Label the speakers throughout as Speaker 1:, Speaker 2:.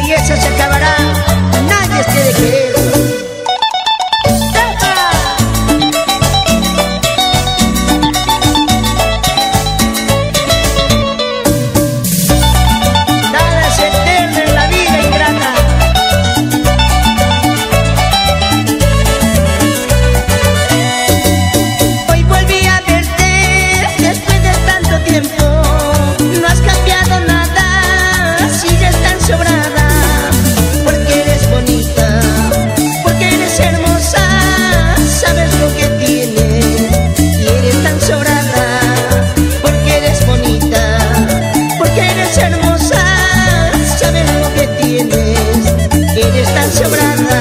Speaker 1: belleza se acabará, nadie te de querer. Nada es eterno en la vida ingrata. Hoy volví a verte después de tanto tiempo. No has cambiado nada, sigues tan sobrada. Porque eres bonita, porque eres hermosa, sabes lo que tienes y eres tan sobrada. Porque eres bonita, porque eres hermosa, sabes lo que tienes, eres tan sobrada.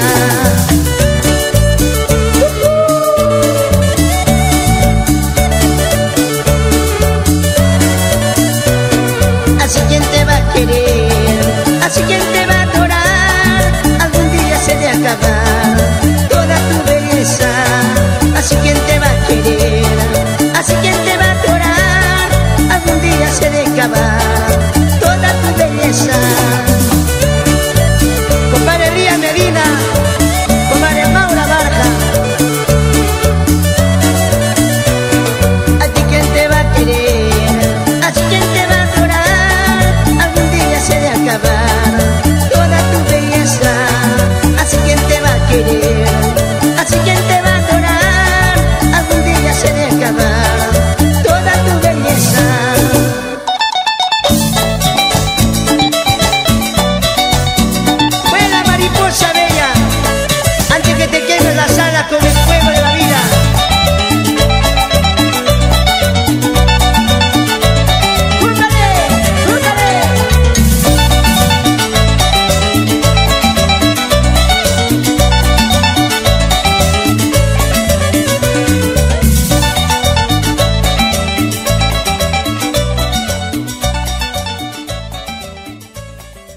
Speaker 1: Así quien te va a querer, así quien te va a adorar, algún día se de acabar toda tu belleza. Así quien te va a querer, así quien te va a adorar, algún día se de acabar